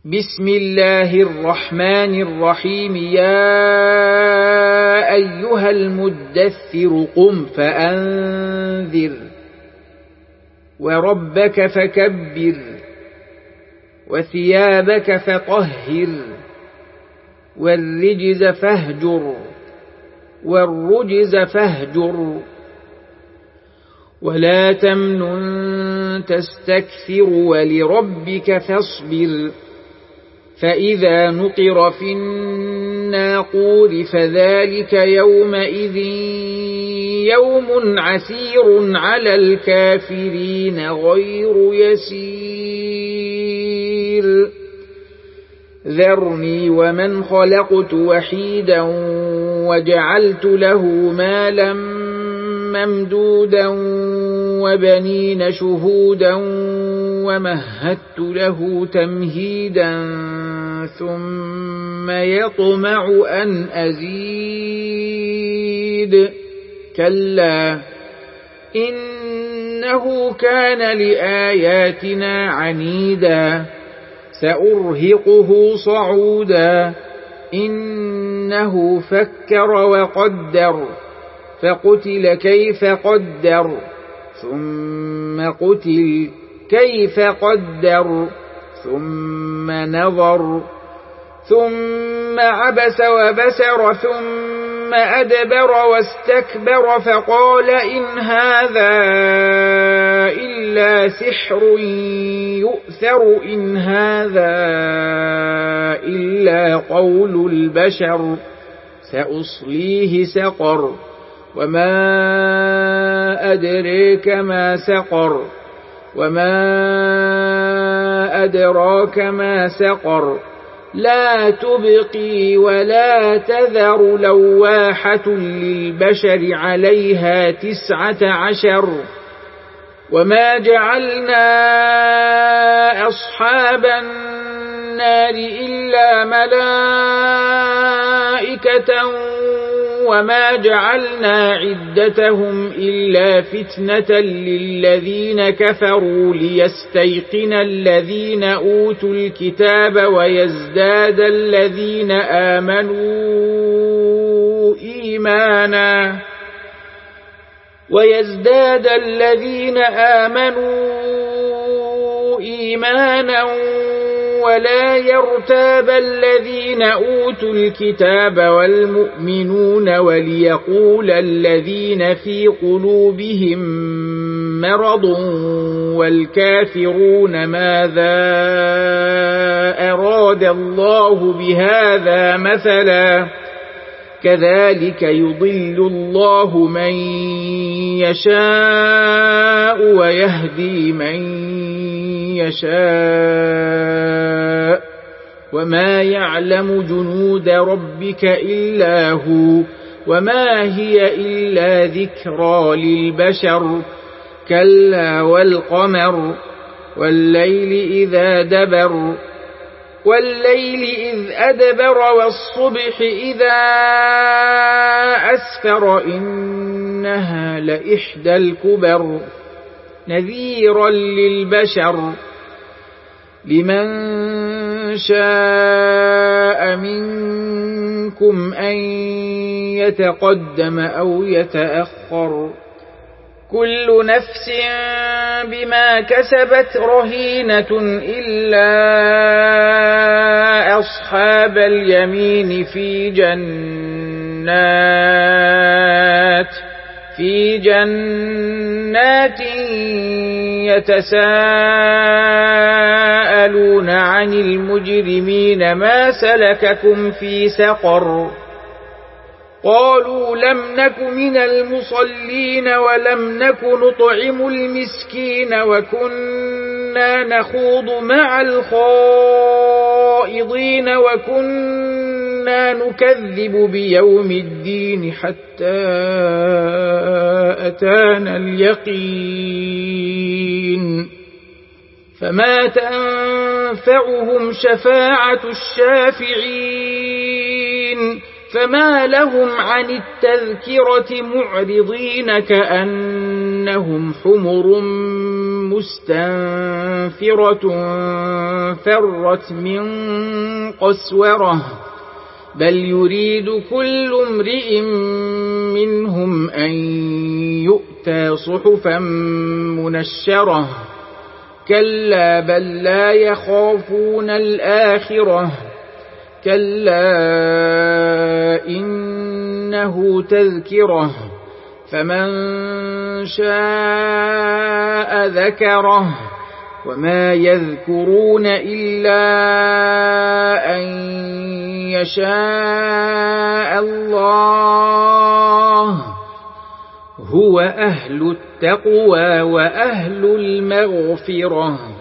بسم الله الرحمن الرحيم. يا أيها المدثر قم فأنذر وربك فكبر وثيابك فطهر والرجز فاهجر ولا تمنن تستكثر ولربك فاصبر. فإذا نقر في الناقور فذلك يومئذ يوم عسير على الكافرين غير يسير. ذرني ومن خلقت وحيدا وجعلت له مالا ممدودا وبنين شهودا ومهدت له تمهيدا ثم يطمع أن أزيد. كلا إنه كان لآياتنا عنيدا سأرهقه صعودا. إنه فكر وقدر فقتل كيف قدر ثم قتل كيف قدر ثم نظر ثم عبس وبسر ثم أدبر واستكبر فقال إن هذا إلا سحر يؤثر إن هذا إلا قول البشر. سأصليه سقر وما أدريك ما سقر وما أدراك ما سقر. لا تبقي ولا تذر لواحة للبشر عليها 19. وما جعلنا أصحاب النار إلا ملائكة وما جعلنا عدتهم إلا فتنة للذين كفروا ليستيقن الذين أوتوا الكتاب ويزداد الذين آمنوا إيمانا ولا يرتاب الذين أوتوا الكتاب والمؤمنون وليقول الذين في قلوبهم مرض والكافرون ماذا أراد الله بهذا مثلا. كذلك يضل الله من يشاء ويهدي من يشاء وما يعلم جنود ربك إلا هو وما هي إلا ذكرى للبشر. كلا والقمر والليل إذ أدبر والصبح إذا أسفر إنها لإحدى الكبر. نذيرا للبشر لمن شاء منكم أن يتقدم أو يتأخر. كل نفس بما كسبت رهينة إلا أصحاب اليمين في جنات يتساءلون عن المجرمين ما سلككم في سقر. قالوا لم نك من المصلين ولم نك نطعم المسكين وكنا نخوض مع الخائضين وكنا نكذب بيوم الدين حتى أتانا اليقين. فما تنفعهم شفاعة الشافعين. فما لهم عن التذكرة معرضين كأنهم حمر مستنفرة فرت من قسورة بل يريد كل امرئ منهم أن يؤتى صحفا منشرة كلا بل لا يخافون الآخرة كلا إنه تذكرة فمن شاء ذكره وما يذكرون إلا أن يشاء الله هو أهل التقوى وأهل المغفرة.